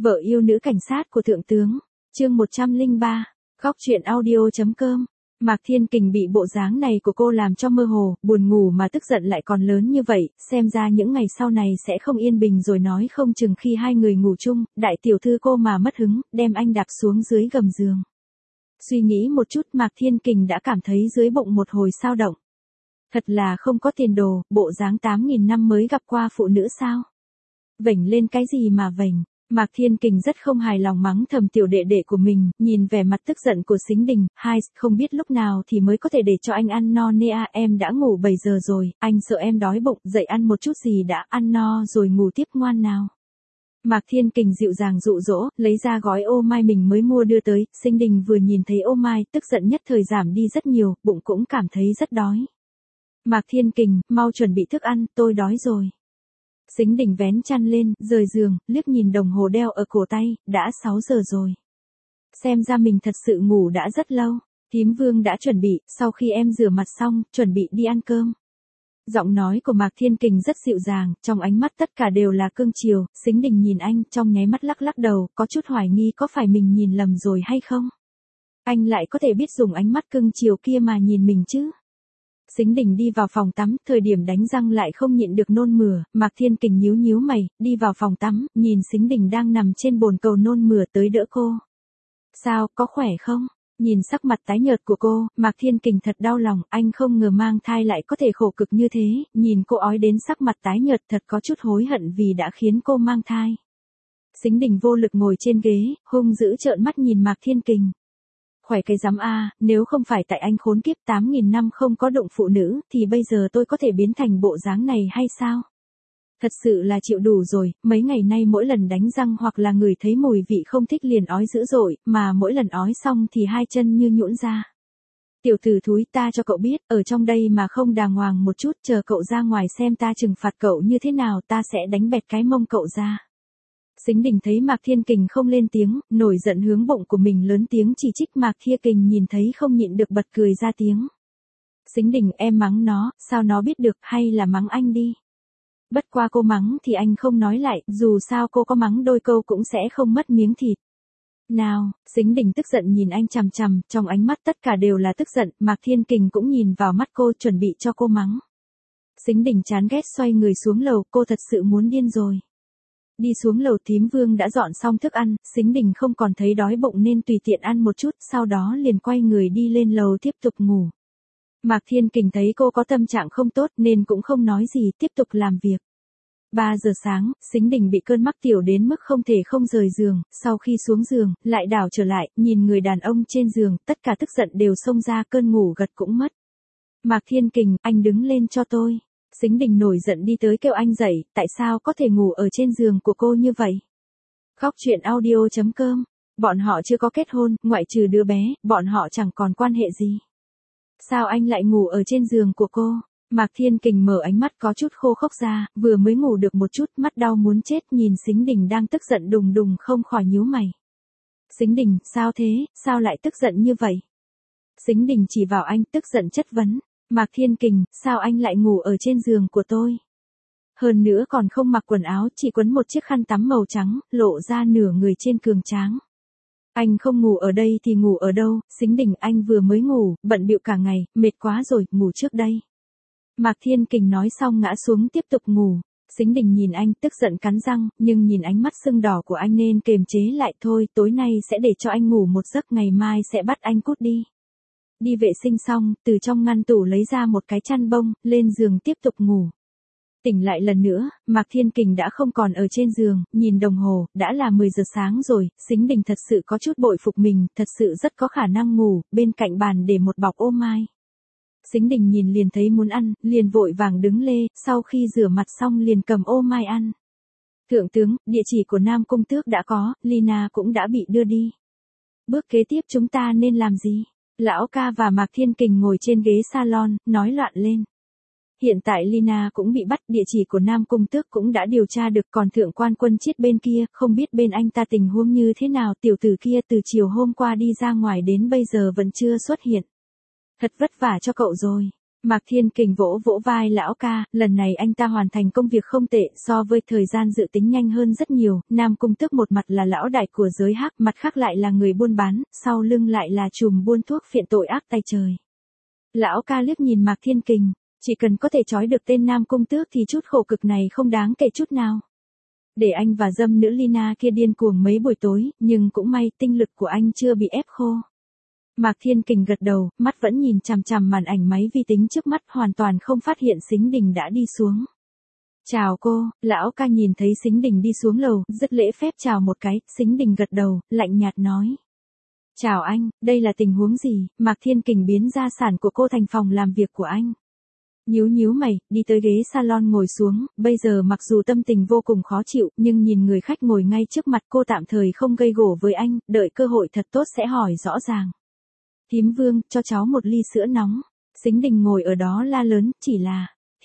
Vợ yêu nữ cảnh sát của thượng tướng. Chương 103. Góc truyện audio.com. Mạc Thiên Kình bị bộ dáng này của cô làm cho mơ hồ, buồn ngủ mà tức giận lại còn lớn như vậy, xem ra những ngày sau này sẽ không yên bình rồi, nói không chừng khi hai người ngủ chung, đại tiểu thư cô mà mất hứng, đem anh đạp xuống dưới gầm giường. Suy nghĩ một chút, Mạc Thiên Kình đã cảm thấy dưới bụng một hồi xao động. Thật là không có tiền đồ, bộ dáng 8.000 năm mới gặp qua phụ nữ sao? Vểnh lên cái gì mà vểnh? Mạc Thiên Kình rất không hài lòng mắng thầm tiểu đệ đệ của mình, nhìn vẻ mặt tức giận của Sính Đình, không biết lúc nào thì mới có thể để cho anh ăn no nê à, em đã ngủ 7 giờ rồi, anh sợ em đói bụng, dậy ăn một chút gì đã, ăn no rồi ngủ tiếp ngoan nào. Mạc Thiên Kình dịu dàng dụ dỗ, lấy ra gói ô mai mình mới mua đưa tới, Sính Đình vừa nhìn thấy ô mai, tức giận nhất thời giảm đi rất nhiều, bụng cũng cảm thấy rất đói. Mạc Thiên Kình, mau chuẩn bị thức ăn, tôi đói rồi. Sính Đình vén chăn lên, rời giường, liếc nhìn đồng hồ đeo ở cổ tay, đã 6 giờ rồi. Xem ra mình thật sự ngủ đã rất lâu. Thím Vương đã chuẩn bị, sau khi em rửa mặt xong, chuẩn bị đi ăn cơm. Giọng nói của Mạc Thiên Kình rất dịu dàng, trong ánh mắt tất cả đều là cương chiều. Sính Đình nhìn anh, trong nháy mắt lắc lắc đầu, có chút hoài nghi có phải mình nhìn lầm rồi hay không. Anh lại có thể biết dùng ánh mắt cương chiều kia mà nhìn mình chứ. Sính Đình đi vào phòng tắm, thời điểm đánh răng lại không nhịn được nôn mửa, Mạc Thiên Kình nhíu nhíu mày, đi vào phòng tắm, nhìn Sính Đình đang nằm trên bồn cầu nôn mửa tới đỡ cô. Sao, có khỏe không? Nhìn sắc mặt tái nhợt của cô, Mạc Thiên Kình thật đau lòng, anh không ngờ mang thai lại có thể khổ cực như thế, nhìn cô ói đến sắc mặt tái nhợt thật có chút hối hận vì đã khiến cô mang thai. Sính Đình vô lực ngồi trên ghế, hung dữ trợn mắt nhìn Mạc Thiên Kình. Khỏe cái rắm a, nếu không phải tại anh khốn kiếp 8.000 năm không có đụng phụ nữ, thì bây giờ tôi có thể biến thành bộ dáng này hay sao? Thật sự là chịu đủ rồi, mấy ngày nay mỗi lần đánh răng hoặc là ngửi thấy mùi vị không thích liền ói dữ dội, mà mỗi lần ói xong thì hai chân như nhũn ra. Tiểu tử thúi, ta cho cậu biết, ở trong đây mà không đàng hoàng một chút, chờ cậu ra ngoài xem ta trừng phạt cậu như thế nào, ta sẽ đánh bẹt cái mông cậu ra. Sính Đình thấy Mạc Thiên Kình không lên tiếng, nổi giận hướng bụng của mình lớn tiếng chỉ trích. Mạc Thiên Kình nhìn thấy không nhịn được bật cười ra tiếng. Sính Đình, em mắng nó, sao nó biết được, hay là mắng anh đi. Bất qua cô mắng thì anh không nói lại, dù sao cô có mắng đôi câu cũng sẽ không mất miếng thịt. Nào, Sính Đình tức giận nhìn anh chằm chằm, trong ánh mắt tất cả đều là tức giận, Mạc Thiên Kình cũng nhìn vào mắt cô chuẩn bị cho cô mắng. Sính Đình chán ghét xoay người xuống lầu, cô thật sự muốn điên rồi. Đi xuống lầu, Thím Vương đã dọn xong thức ăn, Sính Đình không còn thấy đói bụng nên tùy tiện ăn một chút, sau đó liền quay người đi lên lầu tiếp tục ngủ. Mạc Thiên Kình thấy cô có tâm trạng không tốt nên cũng không nói gì, tiếp tục làm việc. 3 giờ sáng, Sính Đình bị cơn mắc tiểu đến mức không thể không rời giường, sau khi xuống giường, lại đảo trở lại, nhìn người đàn ông trên giường, tất cả tức giận đều xông ra, cơn ngủ gật cũng mất. Mạc Thiên Kình, anh đứng lên cho tôi. Sính Đình nổi giận đi tới kêu anh dậy, tại sao có thể ngủ ở trên giường của cô như vậy? Góc truyện audio.com. Bọn họ chưa có kết hôn, ngoại trừ đứa bé, bọn họ chẳng còn quan hệ gì. Sao anh lại ngủ ở trên giường của cô? Mạc Thiên Kình mở ánh mắt có chút khô khốc ra, vừa mới ngủ được một chút, mắt đau muốn chết, nhìn Sính Đình đang tức giận đùng đùng không khỏi nhíu mày. Sính Đình, sao thế, sao lại tức giận như vậy? Sính Đình chỉ vào anh, tức giận chất vấn. Mạc Thiên Kình, sao anh lại ngủ ở trên giường của tôi? Hơn nữa còn không mặc quần áo, chỉ quấn một chiếc khăn tắm màu trắng, lộ ra nửa người trên cường tráng. Anh không ngủ ở đây thì ngủ ở đâu? Sính Đình, anh vừa mới ngủ, bận bịu cả ngày, mệt quá rồi, ngủ trước đây. Mạc Thiên Kình nói xong ngã xuống tiếp tục ngủ. Sính Đình nhìn anh tức giận cắn răng, nhưng nhìn ánh mắt sưng đỏ của anh nên kềm chế lại, thôi, tối nay sẽ để cho anh ngủ một giấc, ngày mai sẽ bắt anh cút đi. Đi vệ sinh xong, từ trong ngăn tủ lấy ra một cái chăn bông, lên giường tiếp tục ngủ. Tỉnh lại lần nữa, Mạc Thiên Kình đã không còn ở trên giường, nhìn đồng hồ, đã là 10 giờ sáng rồi, Sính Đình thật sự có chút bội phục mình, thật sự rất có khả năng ngủ, bên cạnh bàn để một bọc ô mai. Sính Đình nhìn liền thấy muốn ăn, liền vội vàng đứng lê, sau khi rửa mặt xong liền cầm ô mai ăn. Thượng tướng, địa chỉ của Nam Cung Tước đã có, Lina cũng đã bị đưa đi. Bước kế tiếp chúng ta nên làm gì? Lão ca và Mạc Thiên Kình ngồi trên ghế salon, nói loạn lên. Hiện tại Lina cũng bị bắt, địa chỉ của Nam Cung Tước cũng đã điều tra được, còn thượng quan Quân Chiết bên kia, không biết bên anh ta tình huống như thế nào, tiểu tử kia từ chiều hôm qua đi ra ngoài đến bây giờ vẫn chưa xuất hiện. Thật vất vả cho cậu rồi. Mạc Thiên Kình vỗ vỗ vai lão ca, lần này anh ta hoàn thành công việc không tệ, so với thời gian dự tính nhanh hơn rất nhiều. Nam Cung Tước một mặt là lão đại của giới hắc, mặt khác lại là người buôn bán, sau lưng lại là trùm buôn thuốc phiện tội ác tay trời. Lão ca liếc nhìn Mạc Thiên Kình, chỉ cần có thể trói được tên Nam Cung Tước thì chút khổ cực này không đáng kể chút nào. Để anh và dâm nữ Lina kia điên cuồng mấy buổi tối, nhưng cũng may tinh lực của anh chưa bị ép khô. Mạc Thiên Kình gật đầu, mắt vẫn nhìn chằm chằm màn ảnh máy vi tính trước mắt, hoàn toàn không phát hiện Sính Đình đã đi xuống. Chào cô, lão ca nhìn thấy Sính Đình đi xuống lầu, rất lễ phép chào một cái. Sính Đình gật đầu, lạnh nhạt nói. Chào anh, đây là tình huống gì? Mạc Thiên Kình biến gia sản của cô thành phòng làm việc của anh. Nhíu mày, đi tới ghế salon ngồi xuống, bây giờ mặc dù tâm tình vô cùng khó chịu, nhưng nhìn người khách ngồi ngay trước mặt cô tạm thời không gây gổ với anh, đợi cơ hội thật tốt sẽ hỏi rõ ràng. Thím Vương, cho cháu một ly sữa nóng. Sính Đình ngồi ở đó la lớn, chỉ là,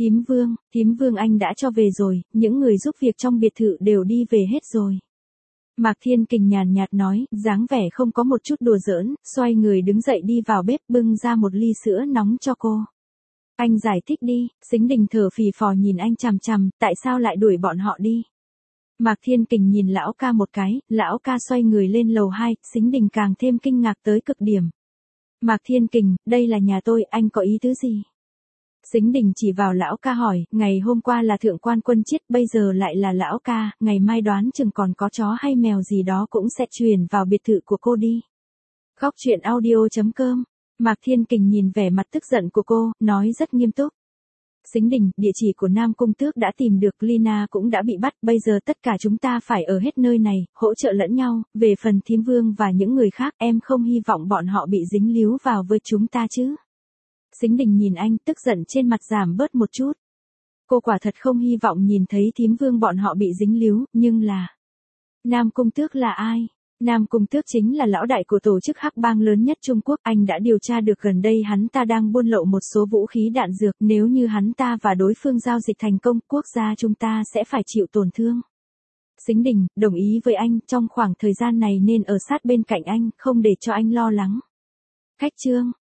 thím Vương anh đã cho về rồi, những người giúp việc trong biệt thự đều đi về hết rồi. Mạc Thiên Kình nhàn nhạt nói, dáng vẻ không có một chút đùa giỡn, xoay người đứng dậy đi vào bếp bưng ra một ly sữa nóng cho cô. Anh giải thích đi. Sính Đình thở phì phò nhìn anh chằm chằm, tại sao lại đuổi bọn họ đi? Mạc Thiên Kình nhìn lão ca một cái, lão ca xoay người lên lầu 2, Sính Đình càng thêm kinh ngạc tới cực điểm. Mạc Thiên Kình, đây là nhà tôi, anh có ý tứ gì? Sính Đình chỉ vào lão ca hỏi, ngày hôm qua là thượng quan Quân Chiết, bây giờ lại là lão ca, ngày mai đoán chừng còn có chó hay mèo gì đó cũng sẽ truyền vào biệt thự của cô đi. Góc truyện audio.com. Mạc Thiên Kình nhìn vẻ mặt tức giận của cô, nói rất nghiêm túc. Sính Đình, địa chỉ của Nam Cung Tước đã tìm được, Lina cũng đã bị bắt, bây giờ tất cả chúng ta phải ở hết nơi này, hỗ trợ lẫn nhau, về phần thím Vương và những người khác, em không hy vọng bọn họ bị dính líu vào với chúng ta chứ. Sính Đình nhìn anh, tức giận trên mặt giảm bớt một chút. Cô quả thật không hy vọng nhìn thấy thím Vương bọn họ bị dính líu, nhưng là... Nam Cung Tước là ai? Nam Cung Tước chính là lão đại của tổ chức hắc bang lớn nhất Trung Quốc, anh đã điều tra được gần đây hắn ta đang buôn lậu một số vũ khí đạn dược, nếu như hắn ta và đối phương giao dịch thành công, quốc gia chúng ta sẽ phải chịu tổn thương. Sính Đình, đồng ý với anh, trong khoảng thời gian này nên ở sát bên cạnh anh, không để cho anh lo lắng. Khách trương,